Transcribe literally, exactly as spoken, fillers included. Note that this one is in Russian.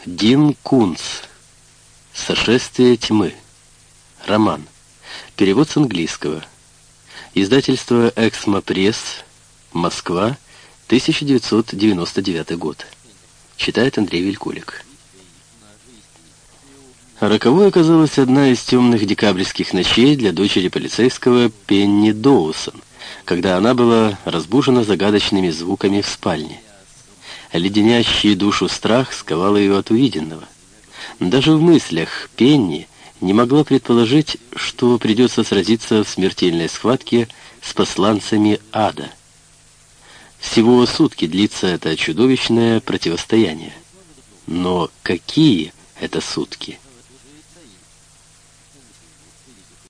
Дин Кунц. «Сошествие тьмы». Роман. Перевод с английского. Издательство «Эксмо Пресс», Москва, тысяча девятьсот девяносто девятый год. Читает Андрей Вилькулик. Роковой оказалась одна из темных декабрьских ночей для дочери полицейского Пенни Доусон, когда она была разбужена загадочными звуками в спальне. Леденящий душу страх сковал ее от увиденного. Даже в мыслях Пенни не могла предположить, что придется сразиться в смертельной схватке с посланцами ада. Всего сутки длится это чудовищное противостояние. Но какие это сутки?